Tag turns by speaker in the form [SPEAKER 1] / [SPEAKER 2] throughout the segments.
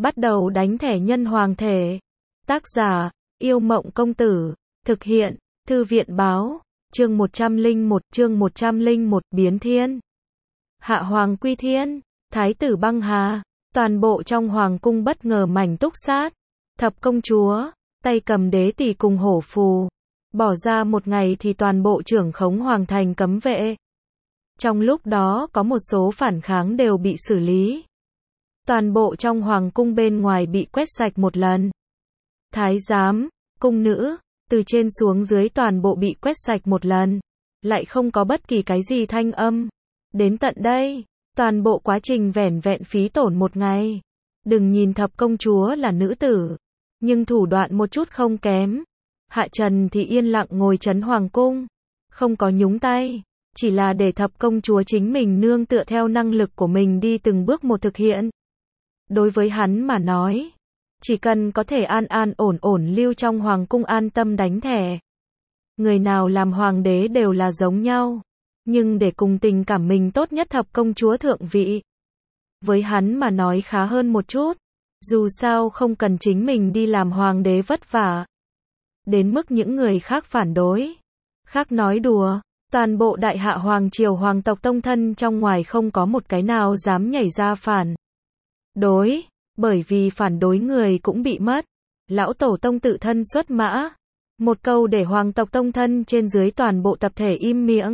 [SPEAKER 1] Bắt đầu đánh thẻ nhân hoàng thể. Tác giả, Yêu Mộng Công Tử. Thực hiện, Thư viện Báo. Chương 101 Biến Thiên. Hạ hoàng quy thiên. Thái tử băng hà. Toàn bộ trong hoàng cung bất ngờ mảnh túc sát. Thập công chúa, tay cầm đế tỷ cùng hổ phù. Bỏ ra một ngày thì toàn bộ trưởng khống hoàng thành cấm vệ. Trong lúc đó có một số phản kháng đều bị xử lý. Toàn bộ trong hoàng cung bên ngoài bị quét sạch một lần. Thái giám, cung nữ, từ trên xuống dưới toàn bộ bị quét sạch một lần. Lại không có bất kỳ cái gì thanh âm. Đến tận đây, toàn bộ quá trình vẻn vẹn phí tổn một ngày. Đừng nhìn thập công chúa là nữ tử, nhưng thủ đoạn một chút không kém. Hạ Trần thì yên lặng ngồi trấn hoàng cung, không có nhúng tay, chỉ là để thập công chúa chính mình nương tựa theo năng lực của mình đi từng bước một thực hiện. Đối với hắn mà nói, chỉ cần có thể an an ổn ổn lưu trong hoàng cung an tâm đánh thẻ. Người nào làm hoàng đế đều là giống nhau, nhưng để cùng tình cảm mình tốt nhất thập công chúa thượng vị. Với hắn mà nói khá hơn một chút, dù sao không cần chính mình đi làm hoàng đế vất vả. Đến mức những người khác phản đối, khác nói đùa, toàn bộ đại hạ hoàng triều hoàng tộc tông thân trong ngoài không có một cái nào dám nhảy ra phản đối, bởi vì phản đối người cũng bị mất. Lão tổ tông tự thân xuất mã, một câu để hoàng tộc tông thân trên dưới toàn bộ tập thể im miệng.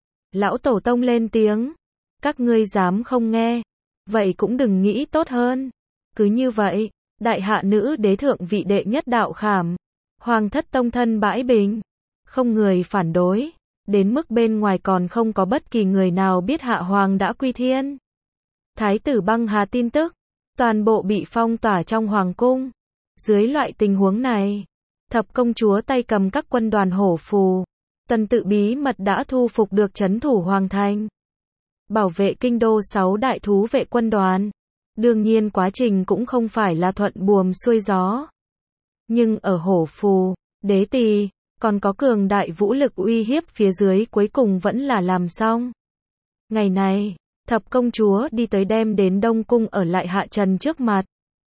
[SPEAKER 1] Lão tổ tông lên tiếng, các ngươi dám không nghe, vậy cũng đừng nghĩ tốt hơn. Cứ như vậy, đại hạ nữ đế thượng vị đệ nhất đạo khảm, hoàng thất tông thân bãi bình, không người phản đối, đến mức bên ngoài còn không có bất kỳ người nào biết hạ hoàng đã quy thiên. Thái tử băng hà tin tức, toàn bộ bị phong tỏa trong hoàng cung. Dưới loại tình huống này, thập công chúa tay cầm các quân đoàn hổ phù, tuần tự bí mật đã thu phục được trấn thủ hoàng thành, bảo vệ kinh đô 6 đại thú vệ quân đoàn. Đương nhiên quá trình cũng không phải là thuận buồm xuôi gió. Nhưng ở hổ phù, đế tỳ, còn có cường đại vũ lực uy hiếp phía dưới cuối cùng vẫn là làm xong. Ngày này, thập công chúa đi tới đem đến Đông Cung ở lại Hạ Trần trước mặt.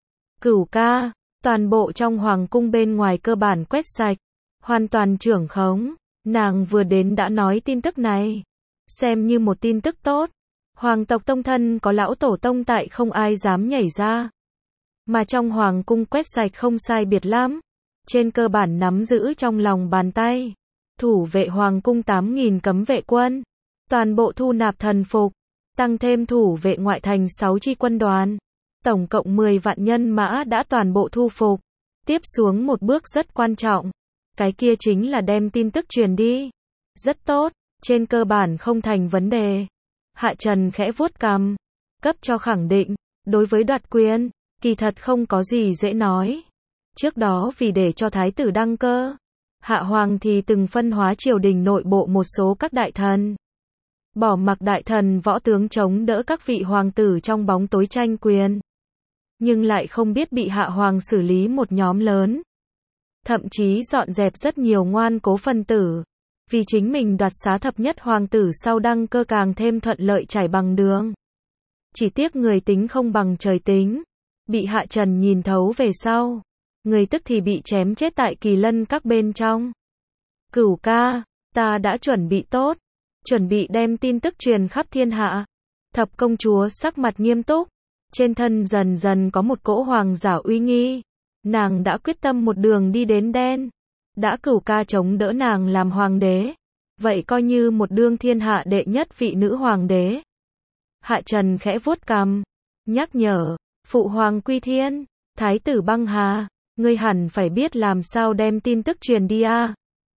[SPEAKER 1] Cửu ca, toàn bộ trong hoàng cung bên ngoài cơ bản quét sạch, hoàn toàn trưởng khống. Nàng vừa đến đã nói tin tức này, xem như một tin tức tốt. Hoàng tộc tông thân có lão tổ tông tại không ai dám nhảy ra. Mà trong hoàng cung quét sạch không sai biệt lắm. Trên cơ bản nắm giữ trong lòng bàn tay. Thủ vệ hoàng cung 8.000 cấm vệ quân. Toàn bộ thu nạp thần phục. Tăng thêm thủ vệ ngoại thành 6 chi quân đoàn. Tổng cộng 10 vạn nhân mã đã toàn bộ thu phục. Tiếp xuống một bước rất quan trọng. Cái kia chính là đem tin tức truyền đi. Rất tốt, trên cơ bản không thành vấn đề. Hạ Trần khẽ vuốt cằm, cấp cho khẳng định, đối với đoạt quyền, kỳ thật không có gì dễ nói. Trước đó vì để cho thái tử đăng cơ, Hạ Hoàng thì từng phân hóa triều đình nội bộ một số các đại thần. Bỏ mặc đại thần võ tướng chống đỡ các vị hoàng tử trong bóng tối tranh quyền. Nhưng lại không biết bị Hạ Hoàng xử lý một nhóm lớn. Thậm chí dọn dẹp rất nhiều ngoan cố phân tử. Vì chính mình đoạt xá thập nhất hoàng tử sau đăng cơ càng thêm thuận lợi trải bằng đường. Chỉ tiếc người tính không bằng trời tính. Bị Hạ Trần nhìn thấu về sau. Người tức thì bị chém chết tại Kỳ Lân các bên trong. Cửu ca, ta đã chuẩn bị tốt. Chuẩn bị đem tin tức truyền khắp thiên hạ. Thập công chúa sắc mặt nghiêm túc. Trên thân dần dần có một cỗ hoàng giả uy nghi. Nàng đã quyết tâm một đường đi đến đen. Đã cửu ca chống đỡ nàng làm hoàng đế. Vậy coi như một đương thiên hạ đệ nhất vị nữ hoàng đế. Hạ Trần khẽ vuốt cằm, nhắc nhở, phụ hoàng quy thiên, thái tử băng hà, ngươi hẳn phải biết làm sao đem tin tức truyền đi a.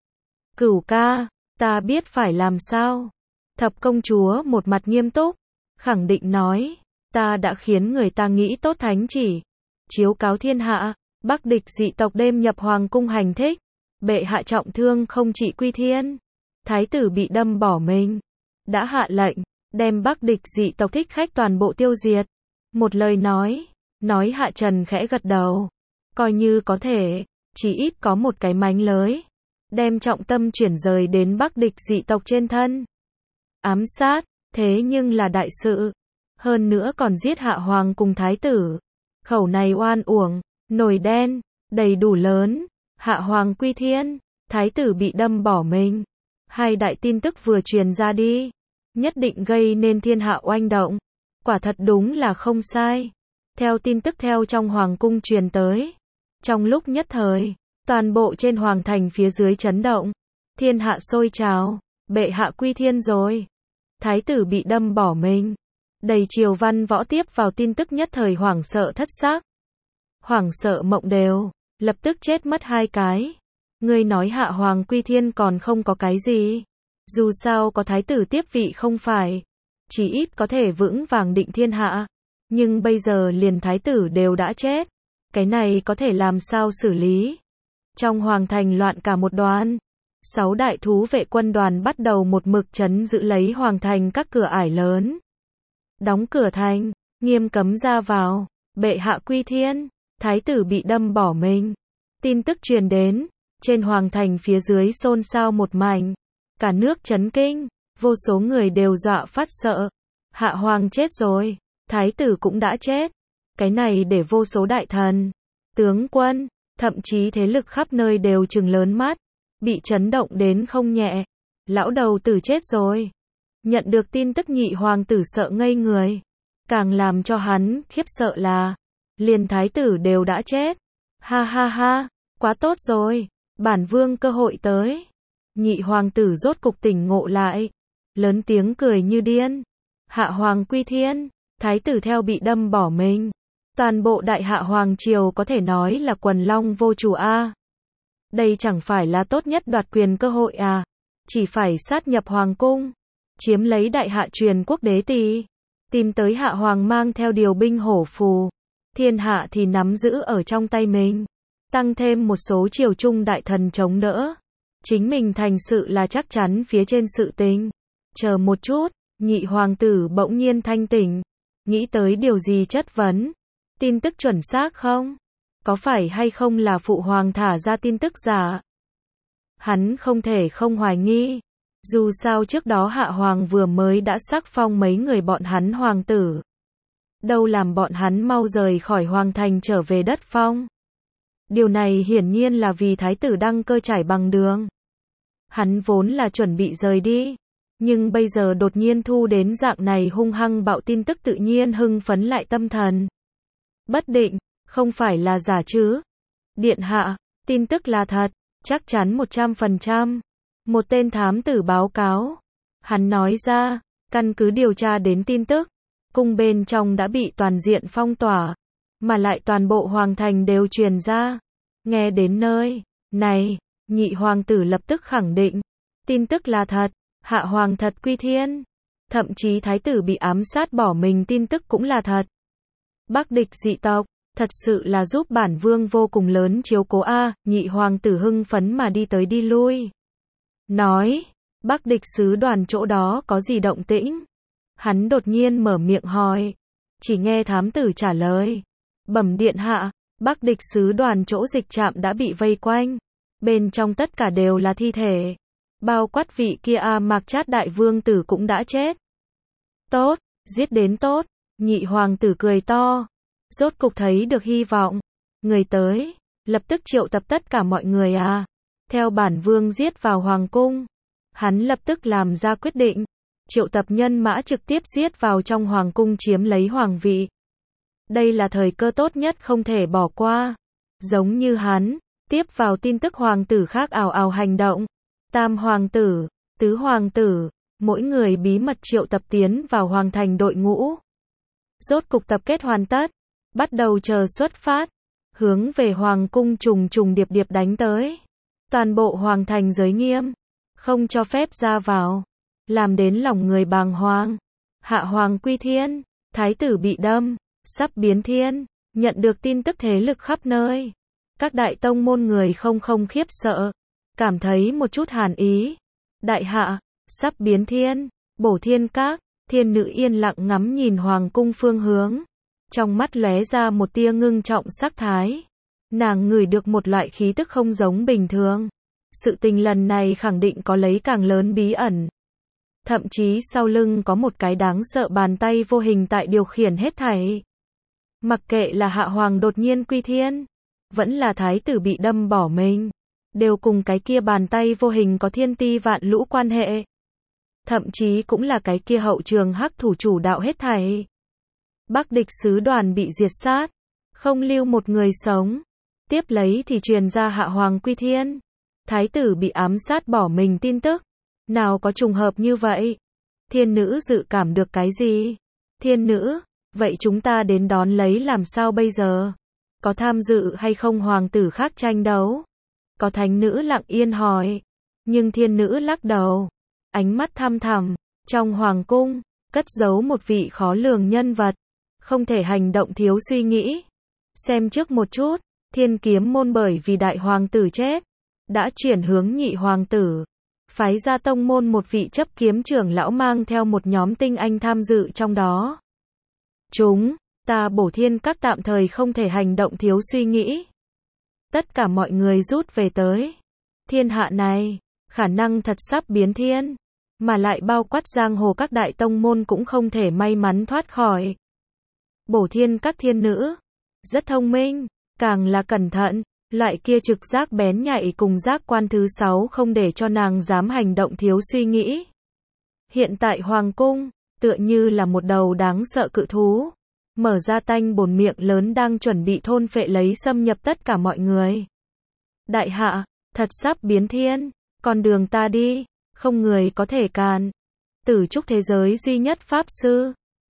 [SPEAKER 1] Cửu ca, ta biết phải làm sao. Thập công chúa một mặt nghiêm túc, khẳng định nói, ta đã khiến người ta nghĩ tốt thánh chỉ, chiếu cáo thiên hạ, Bắc địch dị tộc đêm nhập hoàng cung hành thích. Bệ hạ trọng thương không trị quy thiên. Thái tử bị đâm bỏ mình. Đã hạ lệnh, đem Bắc địch dị tộc thích khách toàn bộ tiêu diệt. Một lời nói Hạ Trần khẽ gật đầu. Coi như có thể, chỉ ít có một cái mánh lới. Đem trọng tâm chuyển rời đến Bắc địch dị tộc trên thân. Ám sát, thế nhưng là đại sự. Hơn nữa còn giết Hạ Hoàng cùng Thái tử. Khẩu này oan uổng, nồi đen, đầy đủ lớn, hạ hoàng quy thiên, thái tử bị đâm bỏ mình. Hai đại tin tức vừa truyền ra đi, nhất định gây nên thiên hạ oanh động. Quả thật đúng là không sai. Theo tin tức theo trong hoàng cung truyền tới, trong lúc nhất thời, toàn bộ trên hoàng thành phía dưới chấn động, thiên hạ sôi trào, bệ hạ quy thiên rồi. Thái tử bị đâm bỏ mình. Đầy triều văn võ tiếp vào tin tức nhất thời hoảng sợ thất xác. Hoảng sợ mộng đều, lập tức chết mất hai cái. Ngươi nói hạ hoàng quy thiên còn không có cái gì. Dù sao có thái tử tiếp vị không phải, chỉ ít có thể vững vàng định thiên hạ. Nhưng bây giờ liền thái tử đều đã chết. Cái này có thể làm sao xử lý? Trong hoàng thành loạn cả một đoàn. 6 đại thú vệ quân đoàn bắt đầu một mực trấn giữ lấy hoàng thành các cửa ải lớn. Đóng cửa thành, nghiêm cấm ra vào. Bệ hạ quy thiên, thái tử bị đâm bỏ mình. Tin tức truyền đến, trên hoàng thành phía dưới xôn xao một mảnh. Cả nước chấn kinh, vô số người đều dọa phát sợ. Hạ hoàng chết rồi, thái tử cũng đã chết. Cái này để vô số đại thần, tướng quân, thậm chí thế lực khắp nơi đều trừng lớn mắt, bị chấn động đến không nhẹ. Lão đầu tử chết rồi. Nhận được tin tức nhị hoàng tử sợ ngây người. Càng làm cho hắn khiếp sợ là, liền thái tử đều đã chết. Ha ha ha, quá tốt rồi, bản vương cơ hội tới. Nhị hoàng tử rốt cục tỉnh ngộ lại, lớn tiếng cười như điên. Hạ hoàng quy thiên, thái tử theo bị đâm bỏ mình. Toàn bộ đại hạ hoàng triều có thể nói là quần long vô chủ a. Đây chẳng phải là tốt nhất đoạt quyền cơ hội à? Chỉ phải sát nhập hoàng cung, chiếm lấy đại hạ truyền quốc đế tỳ, tìm tới hạ hoàng mang theo điều binh hổ phù, thiên hạ thì nắm giữ ở trong tay mình, tăng thêm một số triều trung đại thần chống đỡ, chính mình thành sự là chắc chắn phía trên sự tình. Chờ một chút, nhị hoàng tử bỗng nhiên thanh tỉnh, nghĩ tới điều gì chất vấn. Tin tức chuẩn xác không? Có phải hay không là phụ hoàng thả ra tin tức giả? Hắn không thể không hoài nghi. Dù sao trước đó hạ hoàng vừa mới đã sắc phong mấy người bọn hắn hoàng tử. Đâu làm bọn hắn mau rời khỏi hoàng thành trở về đất phong. Điều này hiển nhiên là vì thái tử đăng cơ trải bằng đường. Hắn vốn là chuẩn bị rời đi. Nhưng bây giờ đột nhiên thu đến dạng này hung hăng bạo tin tức tự nhiên hưng phấn lại tâm thần. Bất định, không phải là giả chứ? Điện hạ, tin tức là thật, chắc chắn 100%. Một tên thám tử báo cáo. Hắn nói ra, căn cứ điều tra đến tin tức, cung bên trong đã bị toàn diện phong tỏa, mà lại toàn bộ hoàng thành đều truyền ra. Nghe đến nơi này, nhị hoàng tử lập tức khẳng định, tin tức là thật, hạ hoàng thật quy thiên. Thậm chí thái tử bị ám sát bỏ mình tin tức cũng là thật. Bắc địch dị tộc, thật sự là giúp bản vương vô cùng lớn chiếu cố a. Nhị hoàng tử hưng phấn mà đi tới đi lui. Nói, Bắc địch sứ đoàn chỗ đó có gì động tĩnh? Hắn đột nhiên mở miệng hỏi. Chỉ nghe thám tử trả lời. Bẩm điện hạ, Bắc địch sứ đoàn chỗ dịch trạm đã bị vây quanh. Bên trong tất cả đều là thi thể. Bao quát vị kia Mạc Trát đại vương tử cũng đã chết. Tốt, giết đến tốt. Nhị hoàng tử cười to. Rốt cục thấy được hy vọng. Người tới, lập tức triệu tập tất cả mọi người theo bản vương giết vào hoàng cung. Hắn lập tức làm ra quyết định. Triệu tập nhân mã trực tiếp giết vào trong hoàng cung chiếm lấy hoàng vị. Đây là thời cơ tốt nhất không thể bỏ qua. Giống như hắn, tiếp vào tin tức hoàng tử khác ào ào hành động. Tam hoàng tử, tứ hoàng tử, mỗi người bí mật triệu tập tiến vào hoàng thành đội ngũ. Rốt cục tập kết hoàn tất, bắt đầu chờ xuất phát, hướng về hoàng cung trùng trùng điệp điệp đánh tới. Toàn bộ hoàng thành giới nghiêm, không cho phép ra vào, làm đến lòng người bàng hoàng. Hạ hoàng quy thiên, thái tử bị đâm, sắp biến thiên, nhận được tin tức thế lực khắp nơi. Các đại tông môn người không khiếp sợ, cảm thấy một chút hàn ý. Đại hạ, sắp biến thiên, Bổ Thiên Các, thiên nữ yên lặng ngắm nhìn hoàng cung phương hướng. Trong mắt lóe ra một tia ngưng trọng sắc thái. Nàng ngửi được một loại khí tức không giống bình thường. Sự tình lần này khẳng định có lấy càng lớn bí ẩn. Thậm chí sau lưng có một cái đáng sợ bàn tay vô hình tại điều khiển hết thảy. Mặc kệ là hạ hoàng đột nhiên quy thiên, vẫn là thái tử bị đâm bỏ mình, đều cùng cái kia bàn tay vô hình có thiên ti vạn lũ quan hệ. Thậm chí cũng là cái kia hậu trường hắc thủ chủ đạo hết thảy. Bắc địch sứ đoàn bị diệt sát, không lưu một người sống. Tiếp lấy thì truyền ra hạ hoàng quy thiên, thái tử bị ám sát bỏ mình tin tức. Nào có trùng hợp như vậy? Thiên nữ dự cảm được cái gì? Thiên nữ, vậy chúng ta đến đón lấy làm sao bây giờ? Có tham dự hay không hoàng tử khác tranh đấu? Có thánh nữ lặng yên hỏi. Nhưng thiên nữ lắc đầu, ánh mắt thăm thẳm, trong hoàng cung, cất giấu một vị khó lường nhân vật, không thể hành động thiếu suy nghĩ. Xem trước một chút, Thiên Kiếm môn bởi vì đại hoàng tử chết, đã chuyển hướng nhị hoàng tử, phái ra tông môn một vị chấp kiếm trưởng lão mang theo một nhóm tinh anh tham dự trong đó. Chúng ta Bổ Thiên Các tạm thời không thể hành động thiếu suy nghĩ. Tất cả mọi người rút về tới. Thiên hạ này, khả năng thật sắp biến thiên, mà lại bao quát giang hồ các đại tông môn cũng không thể may mắn thoát khỏi. Bổ Thiên Các thiên nữ, rất thông minh, càng là cẩn thận, loại kia trực giác bén nhạy cùng giác quan thứ 6 không để cho nàng dám hành động thiếu suy nghĩ. Hiện tại hoàng cung, tựa như là một đầu đáng sợ cự thú, mở ra tanh bồn miệng lớn đang chuẩn bị thôn phệ lấy xâm nhập tất cả mọi người. Đại hạ, thật sắp biến thiên, con đường ta đi, không người có thể cản. Tử trúc thế giới duy nhất pháp sư,